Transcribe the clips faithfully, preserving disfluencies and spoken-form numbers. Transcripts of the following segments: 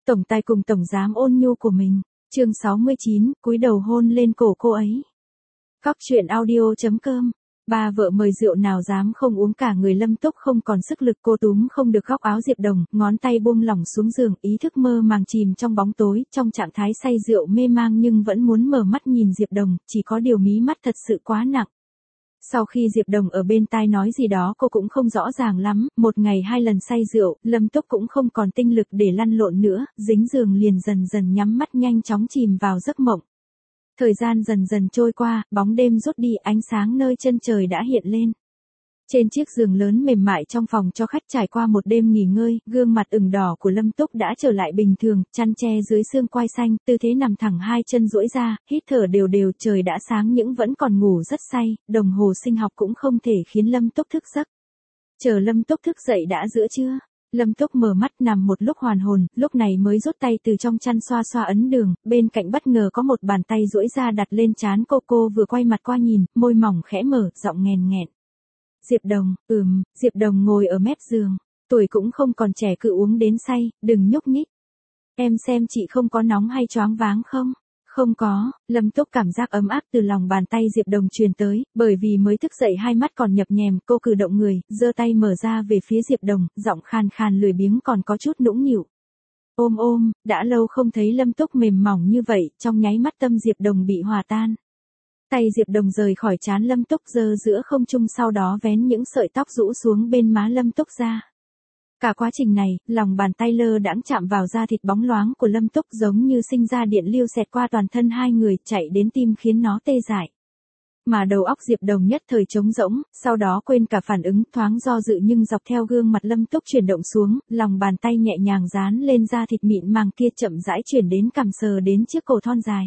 tổng tài cùng tổng giám ôn nhu của mình. Chương sáu mươi chín, cúi đầu hôn lên cổ cô ấy. Cóc truyện audio chấm com. Ba vợ mời rượu nào dám không uống, cả người Lâm Túc không còn sức lực, cô túm không được góc áo Diệp Đồng, ngón tay buông lỏng xuống giường, ý thức mơ màng chìm trong bóng tối, trong trạng thái say rượu mê mang nhưng vẫn muốn mở mắt nhìn Diệp Đồng, chỉ có điều mí mắt thật sự quá nặng. Sau khi Diệp Đồng ở bên tai nói gì đó cô cũng không rõ ràng lắm, một ngày hai lần say rượu, Lâm Túc cũng không còn tinh lực để lăn lộn nữa, dính giường liền dần dần nhắm mắt nhanh chóng chìm vào giấc mộng. Thời gian dần dần trôi qua, bóng đêm rút đi, ánh sáng nơi chân trời đã hiện lên. Trên chiếc giường lớn mềm mại trong phòng cho khách trải qua một đêm nghỉ ngơi, gương mặt ửng đỏ của Lâm Túc đã trở lại bình thường, chăn che dưới xương quai xanh, tư thế nằm thẳng hai chân duỗi ra, hít thở đều đều, trời đã sáng nhưng vẫn còn ngủ rất say, đồng hồ sinh học cũng không thể khiến Lâm Túc thức giấc. Chờ Lâm Túc thức dậy đã giữa trưa. Lâm Túc mở mắt nằm một lúc hoàn hồn, lúc này mới rút tay từ trong chăn xoa xoa ấn đường, bên cạnh bất ngờ có một bàn tay duỗi ra đặt lên trán cô, cô vừa quay mặt qua nhìn, môi mỏng khẽ mở, giọng nghèn nghẹn. Diệp Đồng, ừm, Diệp Đồng ngồi ở mép giường, tuổi cũng không còn trẻ cứ uống đến say, đừng nhúc nhích. Em xem chị không có nóng hay choáng váng không? Không có, Lâm Túc cảm giác ấm áp từ lòng bàn tay Diệp Đồng truyền tới, bởi vì mới thức dậy hai mắt còn nhập nhèm, cô cử động người, giơ tay mở ra về phía Diệp Đồng, giọng khàn khàn lười biếng còn có chút nũng nịu. Ôm ôm, đã lâu không thấy Lâm Túc mềm mỏng như vậy, trong nháy mắt tâm Diệp Đồng bị hòa tan. Tay Diệp Đồng rời khỏi trán Lâm Túc giơ giữa không trung, sau đó vén những sợi tóc rũ xuống bên má Lâm Túc ra. Cả quá trình này, lòng bàn tay lơ đãng chạm vào da thịt bóng loáng của Lâm Túc giống như sinh ra điện lưu xẹt qua toàn thân hai người, chạy đến tim khiến nó tê dại. Mà đầu óc Diệp Đồng nhất thời trống rỗng, sau đó quên cả phản ứng, thoáng do dự nhưng dọc theo gương mặt Lâm Túc chuyển động xuống, lòng bàn tay nhẹ nhàng dán lên da thịt mịn màng kia, chậm rãi chuyển đến cằm, sờ đến chiếc cổ thon dài.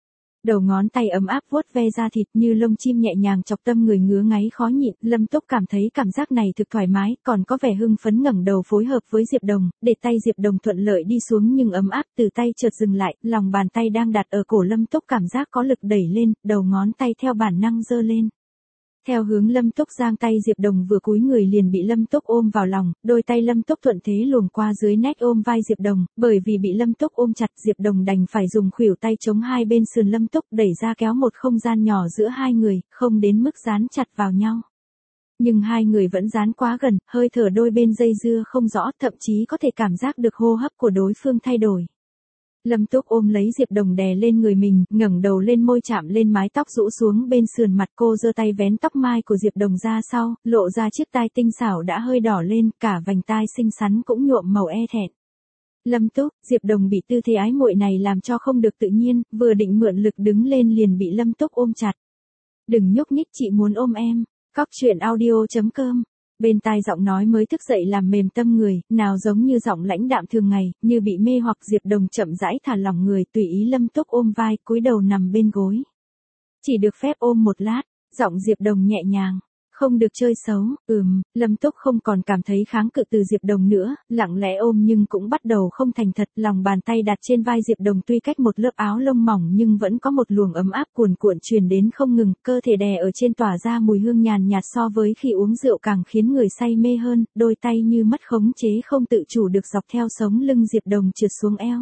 Đầu ngón tay ấm áp vuốt ve da thịt như lông chim nhẹ nhàng chọc tâm người ngứa ngáy khó nhịn, Lâm Túc cảm thấy cảm giác này thực thoải mái, còn có vẻ hưng phấn ngẩng đầu phối hợp với Diệp Đồng, để tay Diệp Đồng thuận lợi đi xuống nhưng ấm áp từ tay chợt dừng lại, lòng bàn tay đang đặt ở cổ Lâm Túc cảm giác có lực đẩy lên, đầu ngón tay theo bản năng giơ lên. Theo hướng Lâm Túc giang tay, Diệp Đồng vừa cúi người liền bị Lâm Túc ôm vào lòng, đôi tay Lâm Túc thuận thế luồn qua dưới nách ôm vai Diệp Đồng, bởi vì bị Lâm Túc ôm chặt, Diệp Đồng đành phải dùng khuỷu tay chống hai bên sườn Lâm Túc, đẩy ra kéo một không gian nhỏ giữa hai người, không đến mức dán chặt vào nhau. Nhưng hai người vẫn dán quá gần, hơi thở đôi bên dây dưa không rõ, thậm chí có thể cảm giác được hô hấp của đối phương thay đổi. Lâm Túc ôm lấy Diệp Đồng đè lên người mình, ngẩng đầu lên, môi chạm lên mái tóc rũ xuống bên sườn mặt cô, giơ tay vén tóc mai của Diệp Đồng ra sau, lộ ra chiếc tai tinh xảo đã hơi đỏ lên, cả vành tai xinh xắn cũng nhuộm màu e thẹn. Lâm Túc, Diệp Đồng bị tư thế ái muội này làm cho không được tự nhiên, vừa định mượn lực đứng lên liền bị Lâm Túc ôm chặt. Đừng nhúc nhích, chị muốn ôm em. Cóc truyện audio chấm com. Bên tai giọng nói mới thức dậy làm mềm tâm người, nào giống như giọng lãnh đạm thường ngày, như bị mê hoặc. Diệp Đồng chậm rãi thả lỏng người, tùy ý Lâm Túc ôm vai, cúi đầu nằm bên gối. Chỉ được phép ôm một lát, giọng Diệp Đồng nhẹ nhàng. Không được chơi xấu, ừm, Lâm Túc không còn cảm thấy kháng cự từ Diệp Đồng nữa, lặng lẽ ôm nhưng cũng bắt đầu không thành thật, lòng bàn tay đặt trên vai Diệp Đồng tuy cách một lớp áo lông mỏng nhưng vẫn có một luồng ấm áp cuồn cuộn truyền đến không ngừng, cơ thể đè ở trên tỏa ra mùi hương nhàn nhạt so với khi uống rượu càng khiến người say mê hơn, đôi tay như mất khống chế không tự chủ được dọc theo sống lưng Diệp Đồng trượt xuống eo.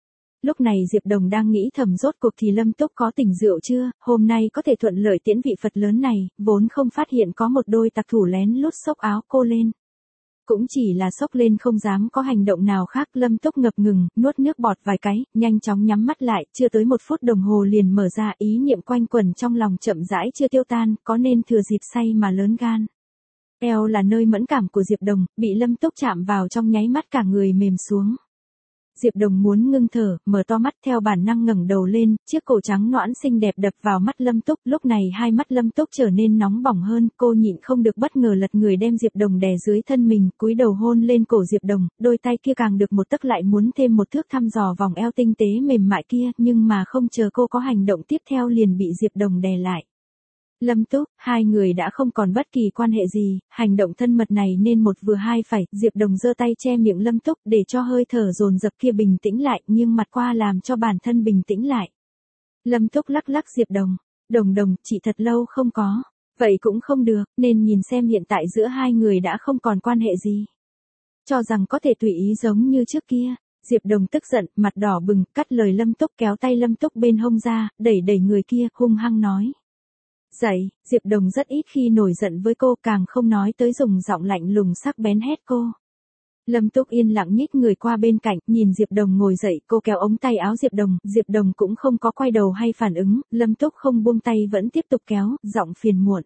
Lúc này Diệp Đồng đang nghĩ thầm rốt cuộc thì Lâm Túc có tỉnh rượu chưa, hôm nay có thể thuận lợi tiễn vị Phật lớn này, vốn không phát hiện có một đôi tặc thủ lén lút xốc áo cô lên. Cũng chỉ là xốc lên không dám có hành động nào khác, Lâm Túc ngập ngừng, nuốt nước bọt vài cái, nhanh chóng nhắm mắt lại, chưa tới một phút đồng hồ liền mở ra, ý niệm quanh quẩn trong lòng chậm rãi chưa tiêu tan, có nên thừa dịp say mà lớn gan. Eo là nơi mẫn cảm của Diệp Đồng, bị Lâm Túc chạm vào trong nháy mắt cả người mềm xuống. Diệp Đồng muốn ngưng thở, mở to mắt, theo bản năng ngẩng đầu lên, chiếc cổ trắng nõn xinh đẹp đập vào mắt Lâm Túc, lúc này hai mắt Lâm Túc trở nên nóng bỏng hơn, cô nhịn không được bất ngờ lật người đem Diệp Đồng đè dưới thân mình, cúi đầu hôn lên cổ Diệp Đồng, đôi tay kia càng được một tấc lại muốn thêm một thước thăm dò vòng eo tinh tế mềm mại kia, nhưng mà không chờ cô có hành động tiếp theo liền bị Diệp Đồng đè lại. Lâm Túc, hai người đã không còn bất kỳ quan hệ gì, hành động thân mật này nên một vừa hai phải, Diệp Đồng giơ tay che miệng Lâm Túc để cho hơi thở dồn dập kia bình tĩnh lại, nghiêng mặt qua làm cho bản thân bình tĩnh lại. Lâm Túc lắc lắc Diệp Đồng, Đồng Đồng, chị thật lâu không có, vậy cũng không được, nên nhìn xem hiện tại giữa hai người đã không còn quan hệ gì. Cho rằng có thể tùy ý giống như trước kia. Diệp Đồng tức giận, mặt đỏ bừng, cắt lời Lâm Túc, kéo tay Lâm Túc bên hông ra, đẩy đẩy người kia, hung hăng nói. Dậy, Diệp Đồng rất ít khi nổi giận với cô, càng không nói tới dùng giọng lạnh lùng sắc bén hét cô. Lâm Túc yên lặng nhích người qua bên cạnh, nhìn Diệp Đồng ngồi dậy, cô kéo ống tay áo Diệp Đồng, Diệp Đồng cũng không có quay đầu hay phản ứng, Lâm Túc không buông tay vẫn tiếp tục kéo, giọng phiền muộn.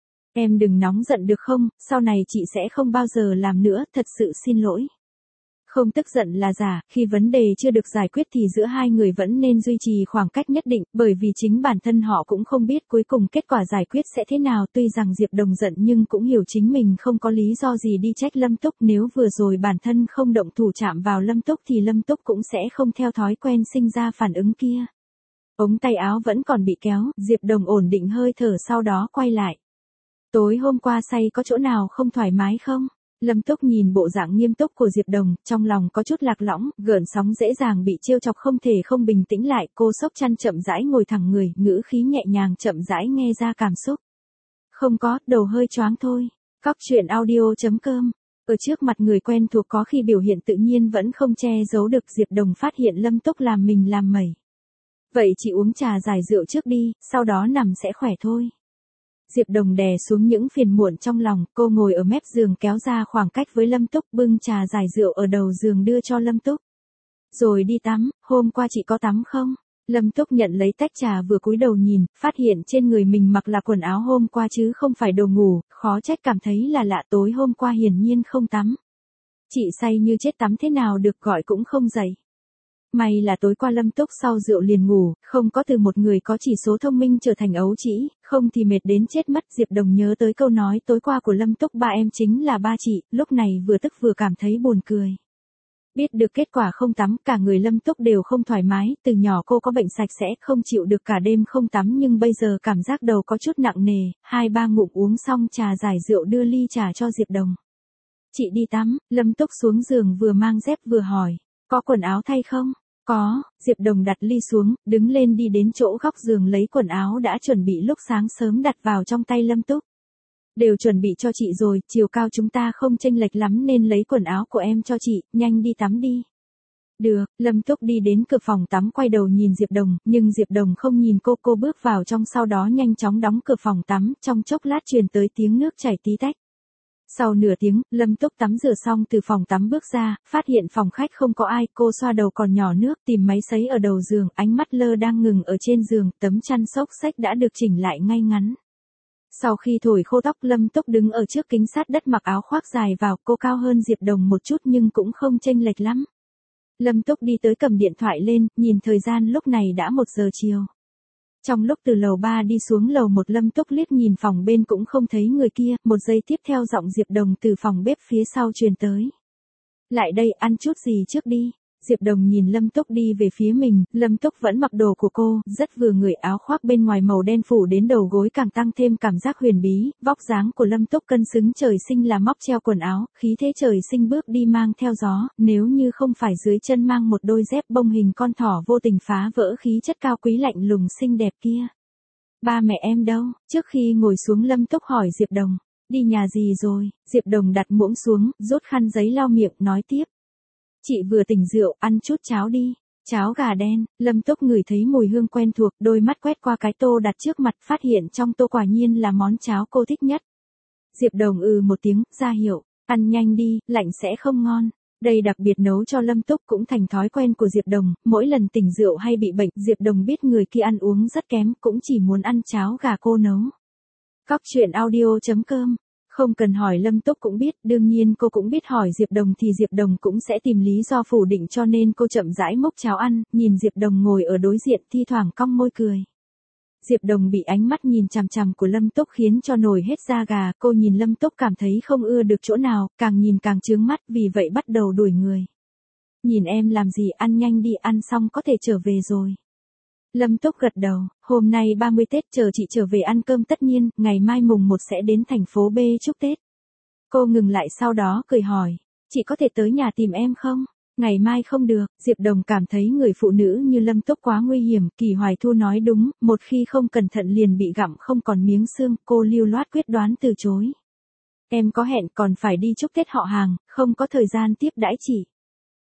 Em đừng nóng giận được không, sau này chị sẽ không bao giờ làm nữa, thật sự xin lỗi. Không tức giận là giả, khi vấn đề chưa được giải quyết thì giữa hai người vẫn nên duy trì khoảng cách nhất định, bởi vì chính bản thân họ cũng không biết cuối cùng kết quả giải quyết sẽ thế nào. Tuy rằng Diệp Đồng giận nhưng cũng hiểu chính mình không có lý do gì đi trách Lâm Túc, nếu vừa rồi bản thân không động thủ chạm vào Lâm Túc thì Lâm Túc cũng sẽ không theo thói quen sinh ra phản ứng kia. Ống tay áo vẫn còn bị kéo, Diệp Đồng ổn định hơi thở sau đó quay lại. Tối hôm qua say có chỗ nào không thoải mái không? Lâm Túc nhìn bộ dạng nghiêm túc của Diệp Đồng, trong lòng có chút lạc lõng, gợn sóng dễ dàng bị trêu chọc không thể không bình tĩnh lại, cô xốc chăn chậm rãi ngồi thẳng người, ngữ khí nhẹ nhàng chậm rãi nghe ra cảm xúc. Không có, đầu hơi choáng thôi. Cóc truyện audio chấm com. Ở trước mặt người quen thuộc có khi biểu hiện tự nhiên vẫn không che giấu được, Diệp Đồng phát hiện Lâm Túc làm mình làm mẩy. Vậy chị uống trà giải rượu trước đi, sau đó nằm sẽ khỏe thôi. Diệp Đồng đè xuống những phiền muộn trong lòng, cô ngồi ở mép giường kéo ra khoảng cách với Lâm Túc, bưng trà giải rượu ở đầu giường đưa cho Lâm Túc. Rồi đi tắm, hôm qua chị có tắm không? Lâm Túc nhận lấy tách trà vừa cúi đầu nhìn, phát hiện trên người mình mặc là quần áo hôm qua chứ không phải đồ ngủ, khó trách cảm thấy là lạ, tối hôm qua hiển nhiên không tắm. Chị say như chết tắm thế nào được, gọi cũng không dậy. May là tối qua Lâm Túc sau rượu liền ngủ, không có từ một người có chỉ số thông minh trở thành ấu trĩ, không thì mệt đến chết mất. Diệp Đồng nhớ tới câu nói tối qua của Lâm Túc, ba em chính là ba chị, lúc này vừa tức vừa cảm thấy buồn cười. Biết được kết quả không tắm, cả người Lâm Túc đều không thoải mái, từ nhỏ cô có bệnh sạch sẽ, không chịu được cả đêm không tắm nhưng bây giờ cảm giác đầu có chút nặng nề, hai ba ngụm uống xong trà giải rượu đưa ly trà cho Diệp Đồng. Chị đi tắm, Lâm Túc xuống giường vừa mang dép vừa hỏi, có quần áo thay không? Có, Diệp Đồng đặt ly xuống, đứng lên đi đến chỗ góc giường lấy quần áo đã chuẩn bị lúc sáng sớm đặt vào trong tay Lâm Túc. Đều chuẩn bị cho chị rồi, chiều cao chúng ta không chênh lệch lắm nên lấy quần áo của em cho chị, nhanh đi tắm đi. Được, Lâm Túc đi đến cửa phòng tắm quay đầu nhìn Diệp Đồng, nhưng Diệp Đồng không nhìn cô, cô bước vào trong sau đó nhanh chóng đóng cửa phòng tắm, trong chốc lát truyền tới tiếng nước chảy tí tách. Sau nửa tiếng, Lâm Túc tắm rửa xong từ phòng tắm bước ra, phát hiện phòng khách không có ai, cô xoa đầu còn nhỏ nước, tìm máy sấy ở đầu giường, ánh mắt lơ đang ngừng ở trên giường, tấm chăn xốc xếch đã được chỉnh lại ngay ngắn. Sau khi thổi khô tóc, Lâm Túc đứng ở trước kính sát đất mặc áo khoác dài vào, cô cao hơn Diệp Đồng một chút nhưng cũng không chênh lệch lắm. Lâm Túc đi tới cầm điện thoại lên, nhìn thời gian lúc này đã một giờ chiều. Trong lúc từ lầu ba đi xuống lầu một, Lâm Túc liếc nhìn phòng bên cũng không thấy người kia, một giây tiếp theo giọng Diệp Đồng từ phòng bếp phía sau truyền tới. Lại đây, ăn chút gì trước đi. Diệp Đồng nhìn Lâm Túc đi về phía mình, Lâm Túc vẫn mặc đồ của cô, rất vừa người, áo khoác bên ngoài màu đen phủ đến đầu gối càng tăng thêm cảm giác huyền bí, vóc dáng của Lâm Túc cân xứng trời sinh là móc treo quần áo, khí thế trời sinh bước đi mang theo gió, nếu như không phải dưới chân mang một đôi dép bông hình con thỏ vô tình phá vỡ khí chất cao quý lạnh lùng xinh đẹp kia. Ba mẹ em đâu? Trước khi ngồi xuống Lâm Túc hỏi Diệp Đồng, đi nhà gì rồi? Diệp Đồng đặt muỗng xuống, rút khăn giấy lau miệng, nói tiếp. Chị vừa tỉnh rượu, ăn chút cháo đi. Cháo gà đen, Lâm Túc ngửi thấy mùi hương quen thuộc, đôi mắt quét qua cái tô đặt trước mặt, phát hiện trong tô quả nhiên là món cháo cô thích nhất. Diệp Đồng ừ một tiếng, ra hiệu, ăn nhanh đi, lạnh sẽ không ngon. Đây đặc biệt nấu cho Lâm Túc, cũng thành thói quen của Diệp Đồng, mỗi lần tỉnh rượu hay bị bệnh, Diệp Đồng biết người kia ăn uống rất kém, cũng chỉ muốn ăn cháo gà cô nấu. Cóc truyện audio chấm com. Không cần hỏi Lâm Túc cũng biết, đương nhiên cô cũng biết hỏi Diệp Đồng thì Diệp Đồng cũng sẽ tìm lý do phủ định, cho nên cô chậm rãi múc cháo ăn, nhìn Diệp Đồng ngồi ở đối diện thi thoảng cong môi cười. Diệp Đồng bị ánh mắt nhìn chằm chằm của Lâm Túc khiến cho nổi hết da gà, cô nhìn Lâm Túc cảm thấy không ưa được chỗ nào, càng nhìn càng chướng mắt, vì vậy bắt đầu đuổi người. Nhìn em làm gì, ăn nhanh đi, ăn xong có thể trở về rồi. Lâm Túc gật đầu, hôm nay ba mươi Tết chờ chị trở về ăn cơm, tất nhiên, ngày mai mùng một sẽ đến thành phố B chúc Tết. Cô ngừng lại sau đó cười hỏi, chị có thể tới nhà tìm em không? Ngày mai không được, Diệp Đồng cảm thấy người phụ nữ như Lâm Túc quá nguy hiểm, Kỳ Hoài Thu nói đúng, một khi không cẩn thận liền bị gặm không còn miếng xương, cô lưu loát quyết đoán từ chối. Em có hẹn còn phải đi chúc Tết họ hàng, không có thời gian tiếp đãi chị.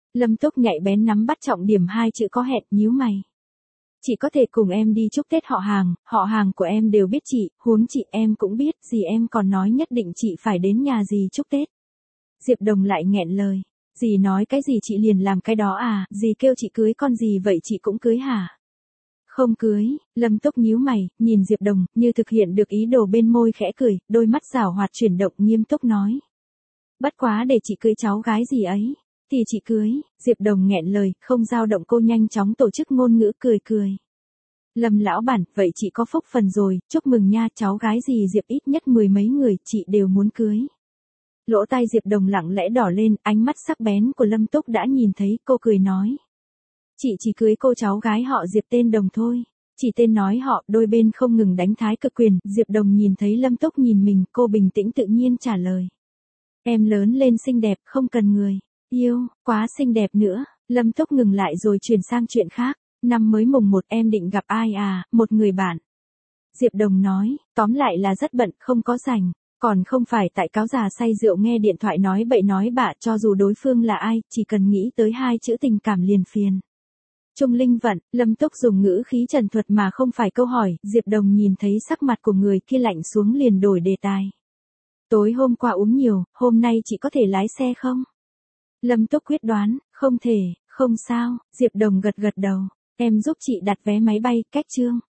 Lâm Túc nhạy bén nắm bắt trọng điểm hai chữ có hẹn, nhíu mày. Chị có thể cùng em đi chúc Tết họ hàng, họ hàng của em đều biết chị, huống chị em cũng biết, dì em còn nói nhất định chị phải đến nhà dì chúc Tết. Diệp Đồng lại nghẹn lời. Dì nói cái gì chị liền làm cái đó à, dì kêu chị cưới con gì vậy chị cũng cưới hả? Không cưới, Lâm Túc nhíu mày, nhìn Diệp Đồng, như thực hiện được ý đồ bên môi khẽ cười, đôi mắt giảo hoạt chuyển động nghiêm túc nói. Bất quá để chị cưới cháu gái gì ấy, thì chị cưới, Diệp Đồng nghẹn lời, không dao động cô nhanh chóng tổ chức ngôn ngữ cười cười. Lâm lão bản, vậy chị có phúc phần rồi, chúc mừng nha, cháu gái gì Diệp ít nhất mười mấy người, chị đều muốn cưới. Lỗ tai Diệp Đồng lặng lẽ đỏ lên, ánh mắt sắc bén của Lâm Túc đã nhìn thấy, cô cười nói. Chị chỉ cưới cô cháu gái họ Diệp tên Đồng thôi. Chỉ tên nói họ, đôi bên không ngừng đánh thái cực quyền, Diệp Đồng nhìn thấy Lâm Túc nhìn mình, cô bình tĩnh tự nhiên trả lời. Em lớn lên xinh đẹp, không cần người yêu, quá xinh đẹp nữa. Lâm Túc ngừng lại rồi chuyển sang chuyện khác. Năm mới mùng một em định gặp ai à, một người bạn. Diệp Đồng nói, tóm lại là rất bận, không có rảnh. Còn không phải tại cáo già say rượu nghe điện thoại nói bậy nói bạ, cho dù đối phương là ai, chỉ cần nghĩ tới hai chữ tình cảm liền phiền. Trung linh vận, Lâm Túc dùng ngữ khí trần thuật mà không phải câu hỏi, Diệp Đồng nhìn thấy sắc mặt của người kia lạnh xuống liền đổi đề tài. Tối hôm qua uống nhiều, hôm nay chị có thể lái xe không? Lâm Túc quyết đoán, không thể, không sao, Diệp Đồng gật gật đầu, em giúp chị đặt vé máy bay, cách chương.